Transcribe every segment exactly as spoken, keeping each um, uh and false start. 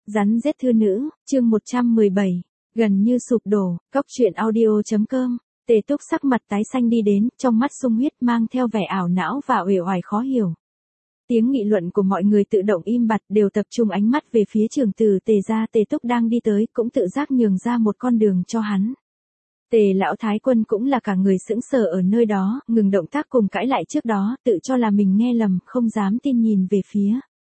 Rắn rết thư nữ, chương một trăm mười bảy, gần như sụp đổ, cóc truyện audio.com. Tề Túc sắc mặt tái xanh đi đến, trong mắt sung huyết mang theo vẻ ảo não và uể oải khó hiểu. Tiếng nghị luận của mọi người tự động im bặt, đều tập trung ánh mắt về phía trưởng tử Tề gia. Tề Túc đang đi tới, cũng tự giác nhường ra một con đường cho hắn. Tề lão thái quân cũng là cả người sững sờ ở nơi đó, ngừng động tác cùng cãi lại trước đó, tự cho là mình nghe lầm, không dám tin nhìn về phía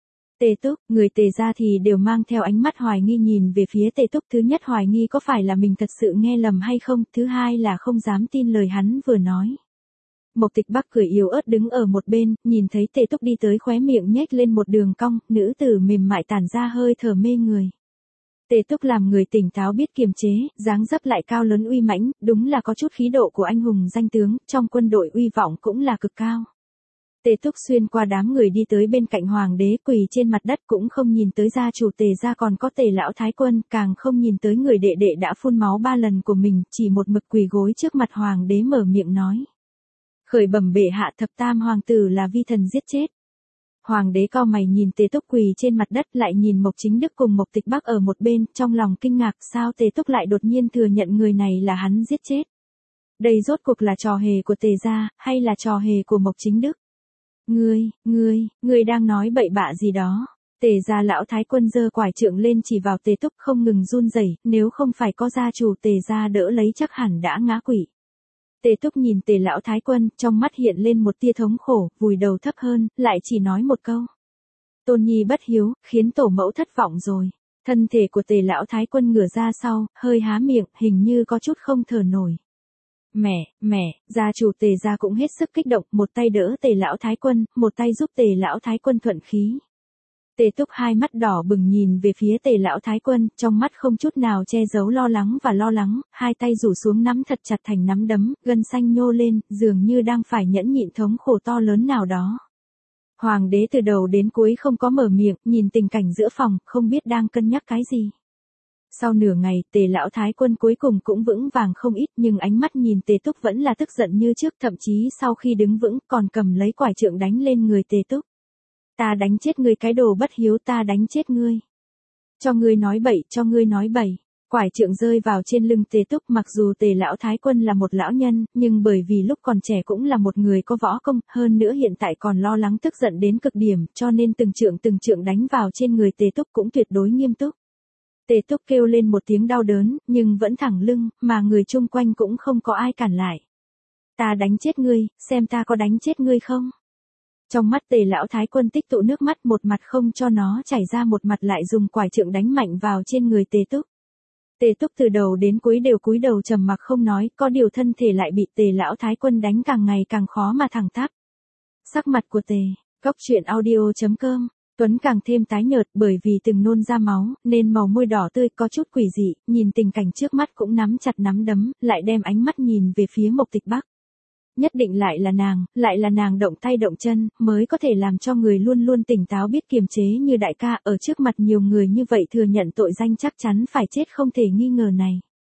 Tề Túc. Người Tề gia thì đều mang theo ánh mắt hoài nghi nhìn về phía Tề Túc. Thứ nhất hoài nghi có phải là mình thật sự nghe lầm hay không, thứ hai là không dám tin lời hắn vừa nói. Mộc Tịch Bắc cười yếu ớt đứng ở một bên, nhìn thấy Tề Túc đi tới, khóe miệng nhếch lên một đường cong, nữ tử mềm mại tản ra hơi thở mê người. Tề Túc làm người tỉnh táo biết kiềm chế, dáng dấp lại cao lớn uy mãnh, đúng là có chút khí độ của anh hùng danh tướng, trong quân đội uy vọng cũng là cực cao. Tề Túc xuyên qua đám người đi tới bên cạnh hoàng đế, quỳ trên mặt đất, cũng không nhìn tới gia chủ Tề gia còn có Tề lão thái quân, càng không nhìn tới người đệ đệ đã phun máu ba lần của mình, chỉ một mực quỳ gối trước mặt hoàng đế mở miệng nói: "Khởi bẩm bệ hạ, thập tam hoàng tử là vi thần giết chết." Hoàng đế cau mày nhìn Tề Túc quỳ trên mặt đất, lại nhìn Mộc Chính Đức cùng Mộc Tịch Bắc ở một bên, trong lòng kinh ngạc, sao Tề Túc lại đột nhiên thừa nhận người này là hắn giết chết? Đây rốt cuộc là trò hề của Tề gia, hay là trò hề của Mộc Chính Đức? Ngươi, ngươi, ngươi đang nói bậy bạ gì đó? Tề gia lão thái quân giơ quải trượng lên chỉ vào Tề Túc, không ngừng run rẩy, nếu không phải có gia chủ Tề gia đỡ lấy chắc hẳn đã ngã quỵ. Tề Túc nhìn Tề lão thái quân, trong mắt hiện lên một tia thống khổ, vùi đầu thấp hơn, lại chỉ nói một câu: "Tôn nhi bất hiếu, khiến tổ mẫu thất vọng rồi." Thân thể của Tề lão thái quân ngửa ra sau, hơi há miệng, hình như có chút không thở nổi. "Mẹ, mẹ." Gia chủ Tề gia cũng hết sức kích động, một tay đỡ Tề lão thái quân, một tay giúp Tề lão thái quân thuận khí. Tề Túc hai mắt đỏ bừng nhìn về phía Tề lão thái quân, trong mắt không chút nào che giấu lo lắng và lo lắng, hai tay rủ xuống nắm thật chặt thành nắm đấm, gân xanh nhô lên, dường như đang phải nhẫn nhịn thống khổ to lớn nào đó. Hoàng đế từ đầu đến cuối không có mở miệng, nhìn tình cảnh giữa phòng, không biết đang cân nhắc cái gì. Sau nửa ngày, Tề lão thái quân cuối cùng cũng vững vàng không ít, nhưng ánh mắt nhìn Tề Túc vẫn là tức giận như trước, thậm chí sau khi đứng vững còn cầm lấy quải trượng đánh lên người Tề Túc. "Ta đánh chết ngươi cái đồ bất hiếu, ta đánh chết ngươi. Cho ngươi nói bậy, cho ngươi nói bậy." Quải trượng rơi vào trên lưng Tề Túc, mặc dù Tề lão thái quân là một lão nhân, nhưng bởi vì lúc còn trẻ cũng là một người có võ công, hơn nữa hiện tại còn lo lắng tức giận đến cực điểm, cho nên từng trượng từng trượng đánh vào trên người Tề Túc cũng tuyệt đối nghiêm túc. Tề Túc kêu lên một tiếng đau đớn, nhưng vẫn thẳng lưng, mà người chung quanh cũng không có ai cản lại. "Ta đánh chết ngươi, xem ta có đánh chết ngươi không?" Trong mắt Tề lão thái quân tích tụ nước mắt, một mặt không cho nó chảy ra, một mặt lại dùng quải trượng đánh mạnh vào trên người Tề Túc. Tề Túc từ đầu đến cuối đều cúi đầu trầm mặc không nói, có điều thân thể lại bị Tề lão thái quân đánh càng ngày càng khó mà thẳng tắp. Sắc mặt của Tề, cóc truyện audio.com, Tuấn càng thêm tái nhợt, bởi vì từng nôn ra máu, nên màu môi đỏ tươi có chút quỷ dị, nhìn tình cảnh trước mắt cũng nắm chặt nắm đấm, lại đem ánh mắt nhìn về phía Mộc Tịch Bắc. Nhất định lại là nàng, lại là nàng động tay động chân, mới có thể làm cho người luôn luôn tỉnh táo biết kiềm chế như đại ca, ở trước mặt nhiều người như vậy thừa nhận tội danh chắc chắn phải chết không thể nghi ngờ này.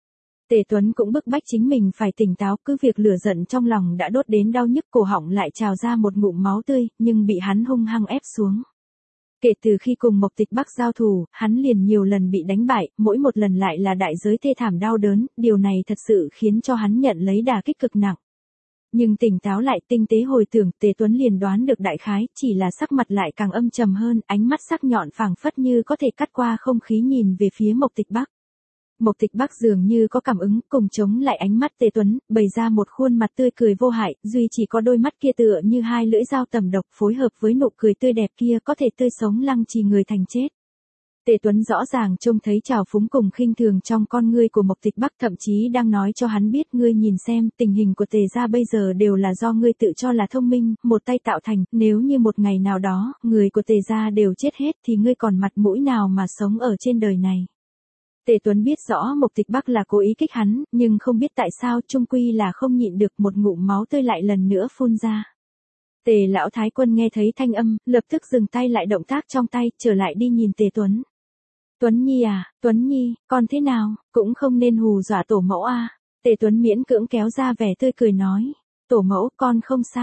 Tề Tuấn cũng bức bách chính mình phải tỉnh táo, cứ việc lửa giận trong lòng đã đốt đến đau nhức, cổ họng lại trào ra một ngụm máu tươi, nhưng bị hắn hung hăng ép xuống. Kể từ khi cùng Mộc Tịch Bắc giao thủ, hắn liền nhiều lần bị đánh bại, mỗi một lần lại là đại giới thê thảm đau đớn, điều này thật sự khiến cho hắn nhận lấy đả kích cực nặng. Nhưng tỉnh táo lại, tinh tế hồi tưởng, Tề Tuấn liền đoán được đại khái, chỉ là sắc mặt lại càng âm trầm hơn, ánh mắt sắc nhọn phảng phất như có thể cắt qua không khí nhìn về phía Mộc Tịch Bắc. Mộc Tịch Bắc dường như có cảm ứng, cùng chống lại ánh mắt Tề Tuấn, bày ra một khuôn mặt tươi cười vô hại, duy chỉ có đôi mắt kia tựa như hai lưỡi dao tầm độc, phối hợp với nụ cười tươi đẹp kia có thể tươi sống lăng trì người thành chết. Tề Tuấn rõ ràng trông thấy trào phúng cùng khinh thường trong con ngươi của Mộc Tịch Bắc, thậm chí đang nói cho hắn biết, ngươi nhìn xem, tình hình của Tề gia bây giờ đều là do ngươi tự cho là thông minh, một tay tạo thành, nếu như một ngày nào đó, người của Tề gia đều chết hết thì ngươi còn mặt mũi nào mà sống ở trên đời này. Tề Tuấn biết rõ Mộc Tịch Bắc là cố ý kích hắn, nhưng không biết tại sao, chung quy là không nhịn được, một ngụm máu tươi lại lần nữa phun ra. Tề lão thái quân nghe thấy thanh âm, lập tức dừng tay lại động tác trong tay, trở lại đi nhìn Tề Tuấn. "Tuấn Nhi à, Tuấn Nhi, con thế nào, cũng không nên hù dọa tổ mẫu à." Tề Tuấn miễn cưỡng kéo ra vẻ tươi cười nói: "Tổ mẫu, con không sao."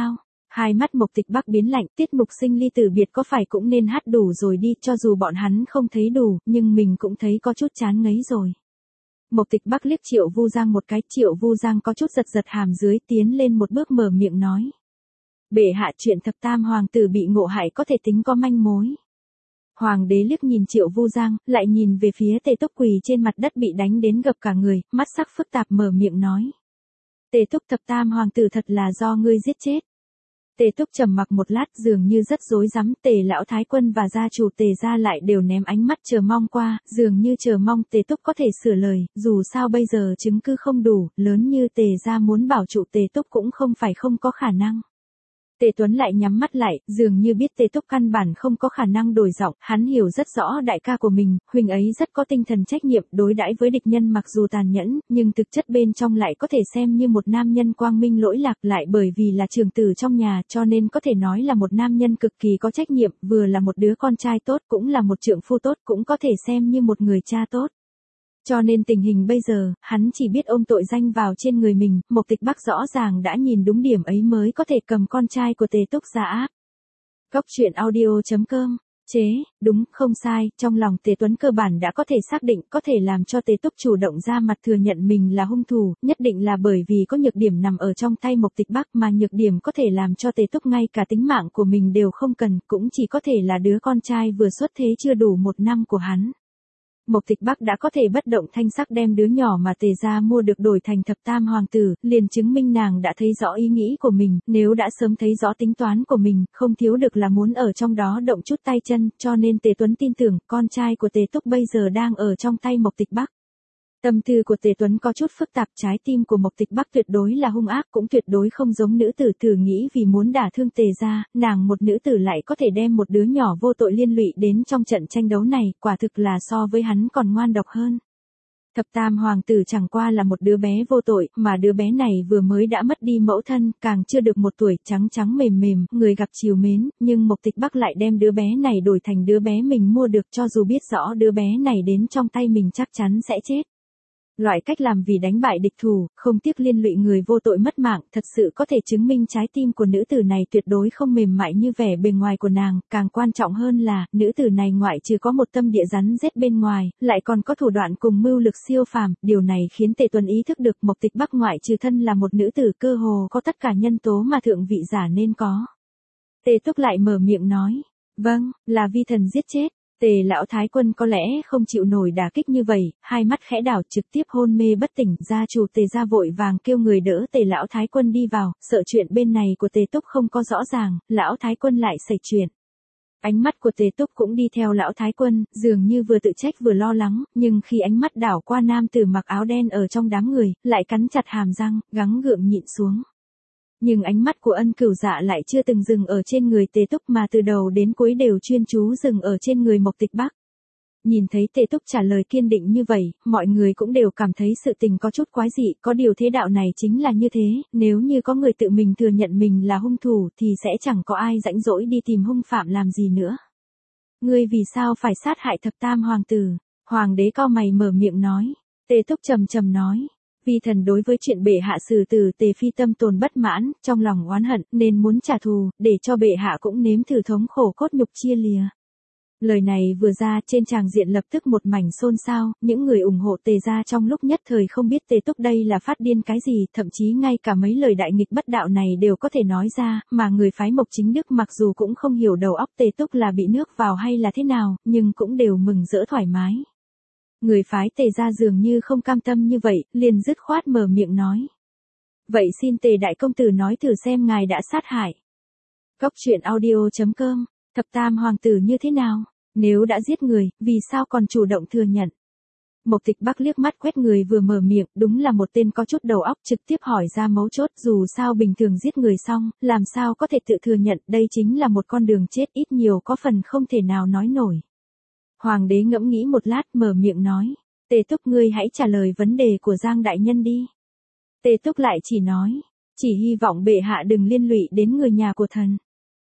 Hai mắt Mộc Tịch Bắc biến lạnh, tiết mục sinh ly tử biệt có phải cũng nên hát đủ rồi đi, cho dù bọn hắn không thấy đủ, nhưng mình cũng thấy có chút chán ngấy rồi. Mộc Tịch Bắc liếc Triệu Vu Giang một cái, Triệu Vu Giang có chút giật giật hàm dưới, tiến lên một bước mở miệng nói. Bệ hạ, chuyện thập tam hoàng tử bị ngộ hại có thể tính có manh mối. Hoàng đế liếc nhìn Triệu Vu Giang, lại nhìn về phía Tề Túc quỳ trên mặt đất bị đánh đến gập cả người, mắt sắc phức tạp mở miệng nói. Tề Túc, thập tam hoàng tử thật là do ngươi giết chết. Tề Túc trầm mặc một lát, dường như rất rối rắm, Tề lão thái quân và gia chủ Tề gia lại đều ném ánh mắt chờ mong qua, dường như chờ mong Tề Túc có thể sửa lời, dù sao bây giờ chứng cứ không đủ, lớn như Tề gia muốn bảo trụ Tề Túc cũng không phải không có khả năng. Tề Tuấn lại nhắm mắt lại, dường như biết Tề Túc căn bản không có khả năng đổi giọng, hắn hiểu rất rõ đại ca của mình, huynh ấy rất có tinh thần trách nhiệm, đối đãi với địch nhân mặc dù tàn nhẫn, nhưng thực chất bên trong lại có thể xem như một nam nhân quang minh lỗi lạc, lại bởi vì là trưởng tử trong nhà, cho nên có thể nói là một nam nhân cực kỳ có trách nhiệm, vừa là một đứa con trai tốt, cũng là một trượng phu tốt, cũng có thể xem như một người cha tốt. Cho nên tình hình bây giờ, hắn chỉ biết ôm tội danh vào trên người mình, Mộc Tịch Bắc rõ ràng đã nhìn đúng điểm ấy mới có thể cầm con trai của Tề Túc ra áp. Góc truyện audio chấm com, chế, đúng, không sai, trong lòng Tề Tuấn cơ bản đã có thể xác định, có thể làm cho Tề Túc chủ động ra mặt thừa nhận mình là hung thủ, nhất định là bởi vì có nhược điểm nằm ở trong tay Mộc Tịch Bắc, mà nhược điểm có thể làm cho Tề Túc ngay cả tính mạng của mình đều không cần, cũng chỉ có thể là đứa con trai vừa xuất thế chưa đủ một năm của hắn. Mộc Tịch Bắc đã có thể bất động thanh sắc đem đứa nhỏ mà Tề gia mua được đổi thành thập tam hoàng tử, liền chứng minh nàng đã thấy rõ ý nghĩ của mình, nếu đã sớm thấy rõ tính toán của mình, không thiếu được là muốn ở trong đó động chút tay chân, cho nên Tề Tuấn tin tưởng, con trai của Tề Túc bây giờ đang ở trong tay Mộc Tịch Bắc. Tâm tư của Tề Tuấn có chút phức tạp, trái tim của Mộc Tịch Bắc tuyệt đối là hung ác, cũng tuyệt đối không giống nữ tử thử nghĩ vì muốn đả thương Tề gia, nàng một nữ tử lại có thể đem một đứa nhỏ vô tội liên lụy đến trong trận tranh đấu này, quả thực là so với hắn còn ngoan độc hơn. Thập tam hoàng tử chẳng qua là một đứa bé vô tội, mà đứa bé này vừa mới đã mất đi mẫu thân, càng chưa được một tuổi, trắng trắng mềm mềm, người gặp chiều mến, nhưng Mộc Tịch Bắc lại đem đứa bé này đổi thành đứa bé mình mua được, cho dù biết rõ đứa bé này đến trong tay mình chắc chắn sẽ chết. Loại cách làm vì đánh bại địch thủ, không tiếc liên lụy người vô tội mất mạng, thật sự có thể chứng minh trái tim của nữ tử này tuyệt đối không mềm mại như vẻ bề ngoài của nàng, càng quan trọng hơn là, nữ tử này ngoại trừ có một tâm địa rắn rết bên ngoài, lại còn có thủ đoạn cùng mưu lực siêu phàm, điều này khiến Tề Tuấn ý thức được Mộc Tịch Bắc ngoại trừ thân là một nữ tử cơ hồ có tất cả nhân tố mà thượng vị giả nên có. Tề Túc lại mở miệng nói, vâng, là vi thần giết chết. Tề lão thái quân có lẽ không chịu nổi đả kích như vậy, hai mắt khẽ đảo trực tiếp hôn mê bất tỉnh, gia chủ Tề gia vội vàng kêu người đỡ Tề lão thái quân đi vào, sợ chuyện bên này của Tề Túc không có rõ ràng, lão thái quân lại xảy chuyện. Ánh mắt của Tề Túc cũng đi theo lão thái quân, dường như vừa tự trách vừa lo lắng, nhưng khi ánh mắt đảo qua nam tử mặc áo đen ở trong đám người, lại cắn chặt hàm răng, gắng gượng nhịn xuống. Nhưng ánh mắt của Ân Cửu Dạ lại chưa từng dừng ở trên người Tề Túc mà từ đầu đến cuối đều chuyên chú dừng ở trên người Mộc Tịch Bắc. Nhìn thấy Tề Túc trả lời kiên định như vậy, mọi người cũng đều cảm thấy sự tình có chút quái dị, có điều thế đạo này chính là như thế, nếu như có người tự mình thừa nhận mình là hung thủ thì sẽ chẳng có ai rãnh rỗi đi tìm hung phạm làm gì nữa. Ngươi vì sao phải sát hại thập tam hoàng tử? Hoàng đế cau mày mở miệng nói. Tề Túc trầm trầm nói. Vi thần đối với chuyện bệ hạ xử tử Tề phi tâm tồn bất mãn, trong lòng oán hận, nên muốn trả thù, để cho bệ hạ cũng nếm thử thống khổ cốt nhục chia lìa. Lời này vừa ra, trên tràng diện lập tức một mảnh xôn xao, những người ủng hộ Tề gia trong lúc nhất thời không biết Tề Túc đây là phát điên cái gì, thậm chí ngay cả mấy lời đại nghịch bất đạo này đều có thể nói ra, mà người phái Mộc Chính Đức mặc dù cũng không hiểu đầu óc Tề Túc là bị nước vào hay là thế nào, nhưng cũng đều mừng rỡ thoải mái. Người phái Tề gia dường như không cam tâm như vậy, liền dứt khoát mở miệng nói. Vậy xin Tề đại công tử nói thử xem ngài đã sát hại. Góc truyện audio chấm com, thập tam hoàng tử như thế nào? Nếu đã giết người, vì sao còn chủ động thừa nhận? Mộc Tịch Bắc liếc mắt quét người vừa mở miệng, đúng là một tên có chút đầu óc, trực tiếp hỏi ra mấu chốt, dù sao bình thường giết người xong, làm sao có thể tự thừa nhận, đây chính là một con đường chết, ít nhiều có phần không thể nào nói nổi. Hoàng đế ngẫm nghĩ một lát mở miệng nói, Tề Túc ngươi hãy trả lời vấn đề của Giang đại nhân đi. Tề Túc lại chỉ nói, chỉ hy vọng bệ hạ đừng liên lụy đến người nhà của thần.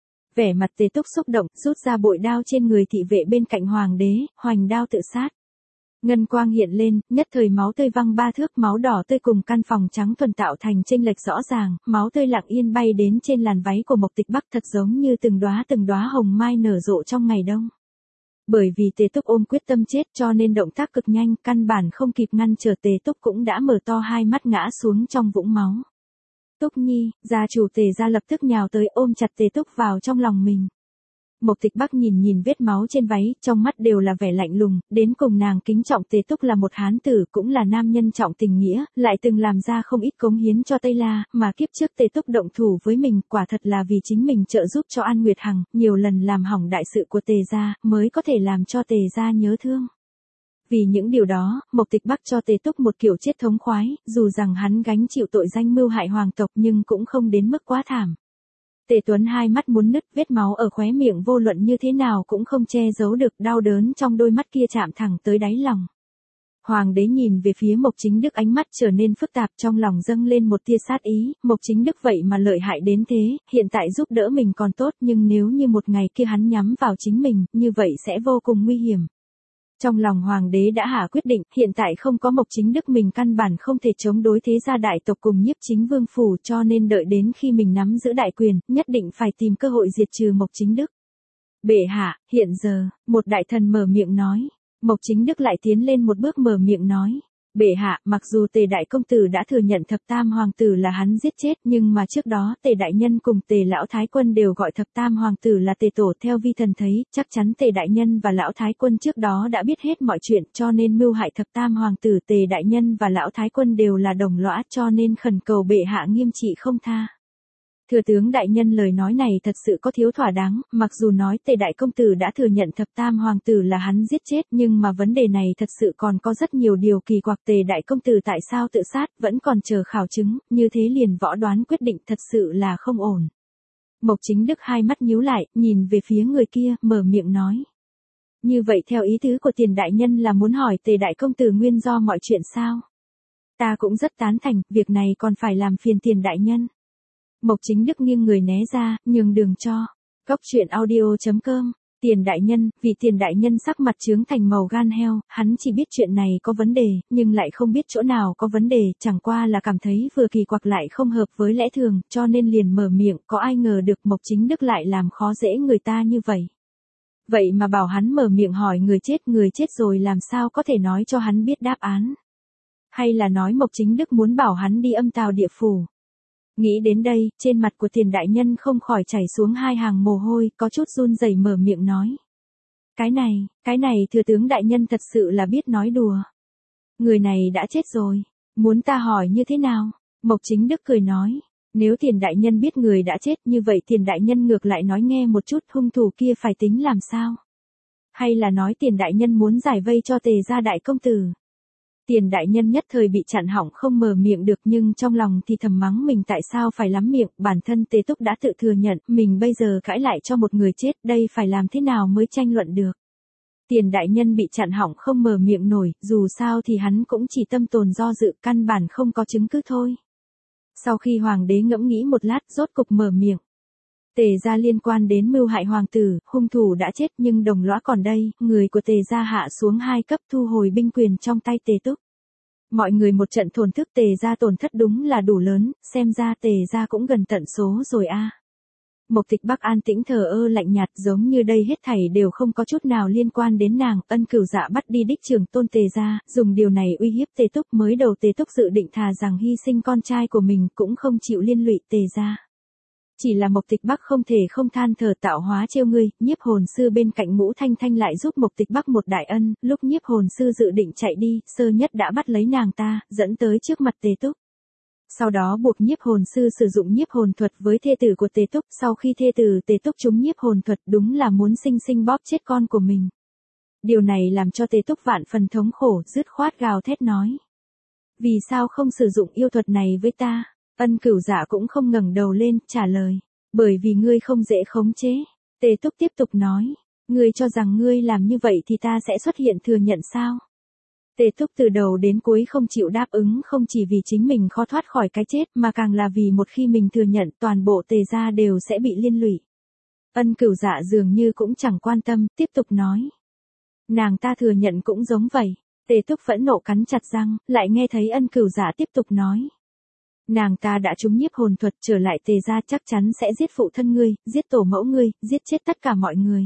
Vẻ mặt Tề Túc xúc động, rút ra bội đao trên người thị vệ bên cạnh hoàng đế, hoành đao tự sát. Ngân quang hiện lên, nhất thời máu tươi văng ba thước, máu đỏ tươi cùng căn phòng trắng thuần tạo thành chênh lệch rõ ràng, máu tươi lặng yên bay đến trên làn váy của Mộc Tịch Bắc thật giống như từng đóa từng đóa hồng mai nở rộ trong ngày đông. Bởi vì Tề Túc ôm quyết tâm chết cho nên động tác cực nhanh, căn bản không kịp ngăn trở, Tề Túc cũng đã mở to hai mắt ngã xuống trong vũng máu. Túc Nhi, gia chủ Tề gia lập tức nhào tới ôm chặt Tề Túc vào trong lòng mình. Mộc Tịch Bắc nhìn nhìn vết máu trên váy, trong mắt đều là vẻ lạnh lùng, đến cùng nàng kính trọng Tề Túc là một hán tử, cũng là nam nhân trọng tình nghĩa, lại từng làm ra không ít cống hiến cho Tây La, mà kiếp trước Tề Túc động thủ với mình, quả thật là vì chính mình trợ giúp cho An Nguyệt Hằng, nhiều lần làm hỏng đại sự của Tề gia, mới có thể làm cho Tề gia nhớ thương. Vì những điều đó, Mộc Tịch Bắc cho Tề Túc một kiểu chết thống khoái, dù rằng hắn gánh chịu tội danh mưu hại hoàng tộc nhưng cũng không đến mức quá thảm. Tề Tuấn hai mắt muốn nứt, vết máu ở khóe miệng vô luận như thế nào cũng không che giấu được, đau đớn trong đôi mắt kia chạm thẳng tới đáy lòng. Hoàng đế nhìn về phía Mộc Chính Đức, ánh mắt trở nên phức tạp, trong lòng dâng lên một tia sát ý, Mộc Chính Đức vậy mà lợi hại đến thế, hiện tại giúp đỡ mình còn tốt, nhưng nếu như một ngày kia hắn nhắm vào chính mình, như vậy sẽ vô cùng nguy hiểm. Trong lòng hoàng đế đã hạ quyết định, hiện tại không có Mộc Chính Đức mình căn bản không thể chống đối thế gia đại tộc cùng Nhiếp Chính Vương phủ, cho nên đợi đến khi mình nắm giữ đại quyền, nhất định phải tìm cơ hội diệt trừ Mộc Chính Đức. Bệ hạ, hiện giờ, một đại thần mở miệng nói. Mộc Chính Đức lại tiến lên một bước mở miệng nói. Bệ hạ, mặc dù Tề đại công tử đã thừa nhận thập tam hoàng tử là hắn giết chết, nhưng mà trước đó Tề đại nhân cùng Tề lão thái quân đều gọi thập tam hoàng tử là Tề tổ, theo vi thần thấy, chắc chắn Tề đại nhân và lão thái quân trước đó đã biết hết mọi chuyện, cho nên mưu hại thập tam hoàng tử. Tề đại nhân và lão thái quân đều là đồng lõa, cho nên khẩn cầu bệ hạ nghiêm trị không tha. Thừa tướng đại nhân, lời nói này thật sự có thiếu thỏa đáng, mặc dù nói Tề đại công tử đã thừa nhận thập tam hoàng tử là hắn giết chết, nhưng mà vấn đề này thật sự còn có rất nhiều điều kỳ quặc. Tề đại công tử tại sao tự sát, vẫn còn chờ khảo chứng, như thế liền võ đoán quyết định, thật sự là không ổn. Mộc Chính Đức hai mắt nhíu lại, nhìn về phía người kia, mở miệng nói. Như vậy theo ý tứ của tiền đại nhân là muốn hỏi Tề đại công tử nguyên do mọi chuyện sao? Ta cũng rất tán thành, việc này còn phải làm phiền tiền đại nhân. Mộc Chính Đức nghiêng người né ra, nhường đường cho. Cốc truyện audio chấm com. Tiền đại nhân, vì tiền đại nhân sắc mặt chướng thành màu gan heo, hắn chỉ biết chuyện này có vấn đề, nhưng lại không biết chỗ nào có vấn đề, chẳng qua là cảm thấy vừa kỳ quặc lại không hợp với lẽ thường, cho nên liền mở miệng, có ai ngờ được Mộc Chính Đức lại làm khó dễ người ta như vậy. Vậy mà bảo hắn mở miệng hỏi người chết, người chết rồi làm sao có thể nói cho hắn biết đáp án. Hay là nói Mộc Chính Đức muốn bảo hắn đi âm tào địa phủ. Nghĩ đến đây, trên mặt của tiền đại nhân không khỏi chảy xuống hai hàng mồ hôi, có chút run rẩy mở miệng nói. Cái này, cái này thừa tướng đại nhân thật sự là biết nói đùa. Người này đã chết rồi, muốn ta hỏi như thế nào? Mộc Chính Đức cười nói, nếu tiền đại nhân biết người đã chết như vậy tiền đại nhân ngược lại nói nghe một chút hung thủ kia phải tính làm sao? Hay là nói tiền đại nhân muốn giải vây cho Tề gia đại công tử? Tiền đại nhân nhất thời bị chặn họng không mở miệng được, nhưng trong lòng thì thầm mắng mình tại sao phải lắm miệng, bản thân Tề Túc đã tự thừa nhận, mình bây giờ cãi lại cho một người chết, đây phải làm thế nào mới tranh luận được. Tiền đại nhân bị chặn họng không mở miệng nổi, dù sao thì hắn cũng chỉ tâm tồn do dự, căn bản không có chứng cứ thôi. Sau khi hoàng đế ngẫm nghĩ một lát, rốt cục mở miệng. Tề gia liên quan đến mưu hại hoàng tử, hung thủ đã chết nhưng đồng lõa còn đây, người của Tề gia hạ xuống hai cấp thu hồi binh quyền trong tay Tề Túc. Mọi người một trận thổn thức, Tề gia tổn thất đúng là đủ lớn, xem ra Tề gia cũng gần tận số rồi a. À. Mộc Tịch Bắc an tĩnh thờ ơ lạnh nhạt, giống như đây hết thảy đều không có chút nào liên quan đến nàng. Ân Cửu Dạ bắt đi đích trưởng tôn Tề gia, dùng điều này uy hiếp Tề Túc, mới đầu Tề Túc dự định thà rằng hy sinh con trai của mình cũng không chịu liên lụy Tề gia. Chỉ là Mộc Tịch Bắc không thể không than thở, tạo hóa trêu ngươi, nhiếp hồn sư bên cạnh Ngũ Thanh Thanh lại giúp Mộc Tịch Bắc một đại ân, lúc nhiếp hồn sư dự định chạy đi, sơ nhất đã bắt lấy nàng ta, dẫn tới trước mặt Tề Túc. Sau đó buộc nhiếp hồn sư sử dụng nhiếp hồn thuật với thê tử của Tề Túc, sau khi thê tử Tề Túc trúng nhiếp hồn thuật đúng là muốn sinh sinh bóp chết con của mình. Điều này làm cho Tề Túc vạn phần thống khổ, dứt khoát gào thét nói. Vì sao không sử dụng yêu thuật này với ta? Ân Cửu Dạ cũng không ngẩng đầu lên, trả lời. Bởi vì ngươi không dễ khống chế. Tề Túc tiếp tục nói. Ngươi cho rằng ngươi làm như vậy thì ta sẽ xuất hiện thừa nhận sao? Tề Túc từ đầu đến cuối không chịu đáp ứng, không chỉ vì chính mình khó thoát khỏi cái chết mà càng là vì một khi mình thừa nhận toàn bộ Tề gia đều sẽ bị liên lụy. Ân Cửu Dạ dường như cũng chẳng quan tâm, tiếp tục nói. Nàng ta thừa nhận cũng giống vậy. Tề Túc phẫn nộ cắn chặt răng, lại nghe thấy Ân Cửu Dạ tiếp tục nói. Nàng ta đã trúng nhiếp hồn thuật, trở lại Tề gia chắc chắn sẽ giết phụ thân ngươi, giết tổ mẫu ngươi, giết chết tất cả mọi người.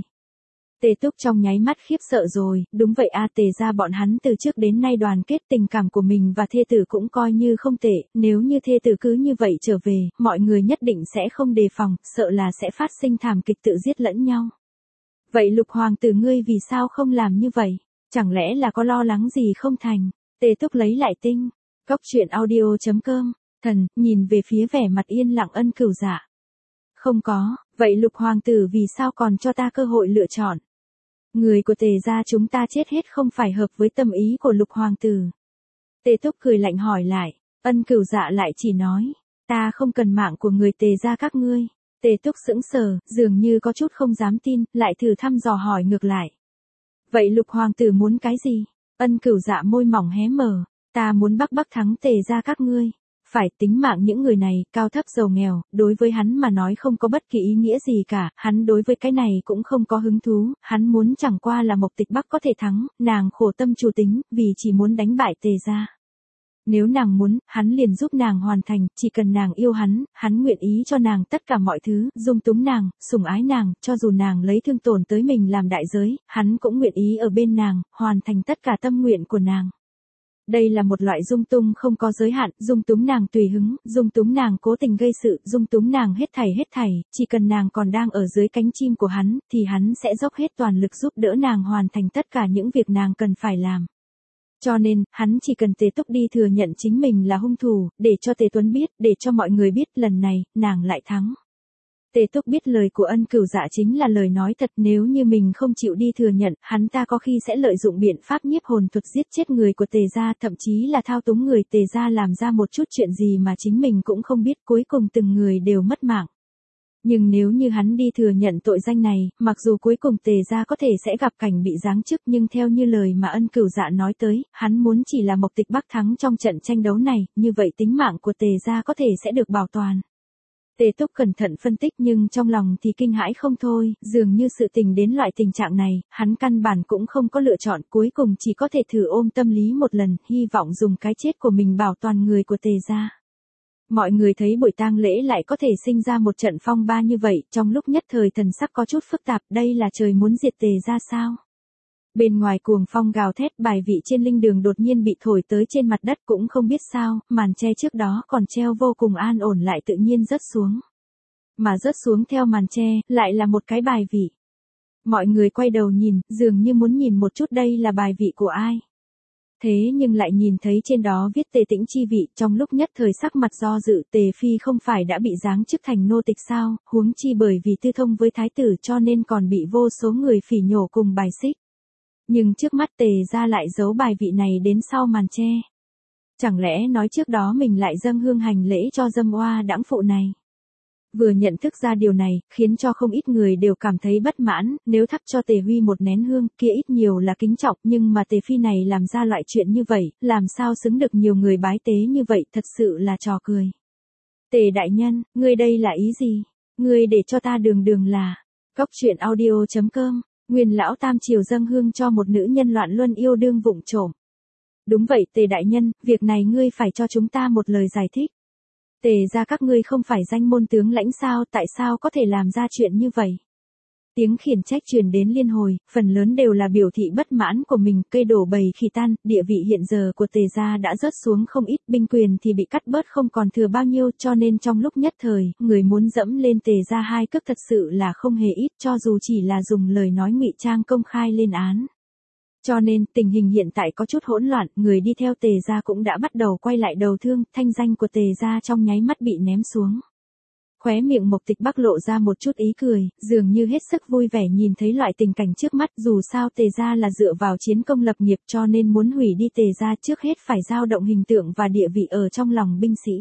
Tề Túc trong nháy mắt khiếp sợ rồi, đúng vậy a, Tề gia bọn hắn từ trước đến nay đoàn kết, tình cảm của mình và thê tử cũng coi như không tệ, nếu như thê tử cứ như vậy trở về, mọi người nhất định sẽ không đề phòng, sợ là sẽ phát sinh thảm kịch tự giết lẫn nhau. Vậy Lục hoàng tử ngươi vì sao không làm như vậy? Chẳng lẽ là có lo lắng gì không thành? Tề Túc lấy lại tinh. Cóc truyện audio chấm com. Thần, nhìn về phía vẻ mặt yên lặng Ân Cửu Dạ. Không có, vậy Lục hoàng tử vì sao còn cho ta cơ hội lựa chọn? Người của Tề gia chúng ta chết hết không phải hợp với tâm ý của Lục hoàng tử. Tề Túc cười lạnh hỏi lại, Ân Cửu Dạ lại chỉ nói, ta không cần mạng của người Tề gia các ngươi. Tề Túc sững sờ, dường như có chút không dám tin, lại thử thăm dò hỏi ngược lại. Vậy Lục hoàng tử muốn cái gì? Ân Cửu Dạ môi mỏng hé mở, ta muốn bắc bắc thắng Tề gia các ngươi. Phải, tính mạng những người này, cao thấp giàu nghèo, đối với hắn mà nói không có bất kỳ ý nghĩa gì cả, hắn đối với cái này cũng không có hứng thú, hắn muốn chẳng qua là Mộc Tịch Bắc có thể thắng, nàng khổ tâm chủ tính, vì chỉ muốn đánh bại Tề gia. Nếu nàng muốn, hắn liền giúp nàng hoàn thành, chỉ cần nàng yêu hắn, hắn nguyện ý cho nàng tất cả mọi thứ, dung túng nàng, sủng ái nàng, cho dù nàng lấy thương tổn tới mình làm đại giới, hắn cũng nguyện ý ở bên nàng, hoàn thành tất cả tâm nguyện của nàng. Đây là một loại dung tung không có giới hạn, dung túng nàng tùy hứng, dung túng nàng cố tình gây sự, dung túng nàng hết thảy hết thảy, chỉ cần nàng còn đang ở dưới cánh chim của hắn, thì hắn sẽ dốc hết toàn lực giúp đỡ nàng hoàn thành tất cả những việc nàng cần phải làm. Cho nên, hắn chỉ cần Tề Túc đi thừa nhận chính mình là hung thủ, để cho Tề Tuấn biết, để cho mọi người biết lần này, nàng lại thắng. Tề Túc biết lời của Ân Cửu Dạ chính là lời nói thật, nếu như mình không chịu đi thừa nhận, hắn ta có khi sẽ lợi dụng biện pháp nhiếp hồn thuật giết chết người của Tề gia, thậm chí là thao túng người Tề gia làm ra một chút chuyện gì mà chính mình cũng không biết, cuối cùng từng người đều mất mạng. Nhưng nếu như hắn đi thừa nhận tội danh này, mặc dù cuối cùng Tề gia có thể sẽ gặp cảnh bị giáng chức, nhưng theo như lời mà Ân Cửu Dạ nói tới, hắn muốn chỉ là Mộc Tịch Bắc thắng trong trận tranh đấu này, như vậy tính mạng của Tề gia có thể sẽ được bảo toàn. Tề Túc cẩn thận phân tích nhưng trong lòng thì kinh hãi không thôi, dường như sự tình đến loại tình trạng này, hắn căn bản cũng không có lựa chọn, cuối cùng chỉ có thể thử ôm tâm lý một lần, hy vọng dùng cái chết của mình bảo toàn người của Tề gia. Mọi người thấy buổi tang lễ lại có thể sinh ra một trận phong ba như vậy, trong lúc nhất thời thần sắc có chút phức tạp, đây là trời muốn diệt Tề gia sao? Bên ngoài cuồng phong gào thét, bài vị trên linh đường đột nhiên bị thổi tới trên mặt đất, cũng không biết sao, màn che trước đó còn treo vô cùng an ổn lại tự nhiên rớt xuống. Mà rớt xuống theo màn che, lại là một cái bài vị. Mọi người quay đầu nhìn, dường như muốn nhìn một chút đây là bài vị của ai. Thế nhưng lại nhìn thấy trên đó viết Tề Tĩnh chi vị, trong lúc nhất thời sắc mặt do dự, Tề Phi không phải đã bị giáng chức thành nô tịch sao, huống chi bởi vì tư thông với thái tử cho nên còn bị vô số người phỉ nhổ cùng bài xích. Nhưng trước mắt Tề gia lại giấu bài vị này đến sau màn che. Chẳng lẽ nói trước đó mình lại dâng hương hành lễ cho dâm oa đãng phụ này. Vừa nhận thức ra điều này, khiến cho không ít người đều cảm thấy bất mãn, nếu thắp cho Tề Huy một nén hương, kia ít nhiều là kính trọng, nhưng mà Tề Phi này làm ra loại chuyện như vậy, làm sao xứng được nhiều người bái tế như vậy, thật sự là trò cười. Tề đại nhân, ngươi đây là ý gì? Ngươi để cho ta đường đường là. Cóc truyện audio chấm com. Nguyên lão tam triều dâng hương cho một nữ nhân loạn luân yêu đương vụng trộm. Đúng vậy Tề đại nhân, việc này ngươi phải cho chúng ta một lời giải thích. Tề gia các ngươi không phải danh môn tướng lãnh sao, tại sao có thể làm ra chuyện như vậy? Tiếng khiển trách truyền đến liên hồi, phần lớn đều là biểu thị bất mãn của mình, cây đổ bầy khỉ tan, địa vị hiện giờ của Tề gia đã rớt xuống không ít, binh quyền thì bị cắt bớt không còn thừa bao nhiêu, cho nên trong lúc nhất thời, người muốn dẫm lên Tề gia hai cước thật sự là không hề ít, cho dù chỉ là dùng lời nói ngụy trang công khai lên án. Cho nên, tình hình hiện tại có chút hỗn loạn, người đi theo Tề gia cũng đã bắt đầu quay lại đầu thương, thanh danh của Tề gia trong nháy mắt bị ném xuống. Khóe miệng Mộc Tịch Bắc lộ ra một chút ý cười, dường như hết sức vui vẻ nhìn thấy loại tình cảnh trước mắt, dù sao Tề gia là dựa vào chiến công lập nghiệp cho nên muốn hủy đi Tề gia trước hết phải dao động hình tượng và địa vị ở trong lòng binh sĩ.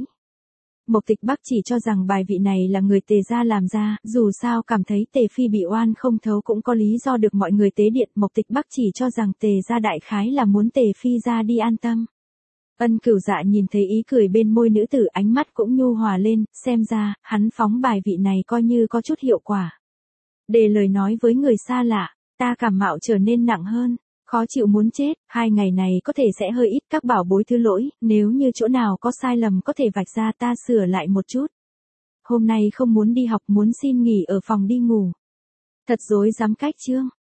Mộc Tịch Bắc chỉ cho rằng bài vị này là người Tề gia làm ra, dù sao cảm thấy Tề Phi bị oan không thấu cũng có lý do được mọi người tế điện, Mộc Tịch Bắc chỉ cho rằng Tề gia đại khái là muốn Tề Phi ra đi an tâm. Ân Cửu Dạ nhìn thấy ý cười bên môi nữ tử, ánh mắt cũng nhu hòa lên, xem ra, hắn phóng bài vị này coi như có chút hiệu quả. Để lời nói với người xa lạ, ta cảm mạo trở nên nặng hơn. Khó chịu muốn chết, hai ngày này có thể sẽ hơi ít, các bảo bối thứ lỗi, nếu như chỗ nào có sai lầm có thể vạch ra ta sửa lại một chút. Hôm nay không muốn đi học, muốn xin nghỉ ở phòng đi ngủ. Thật dối dám cách chương.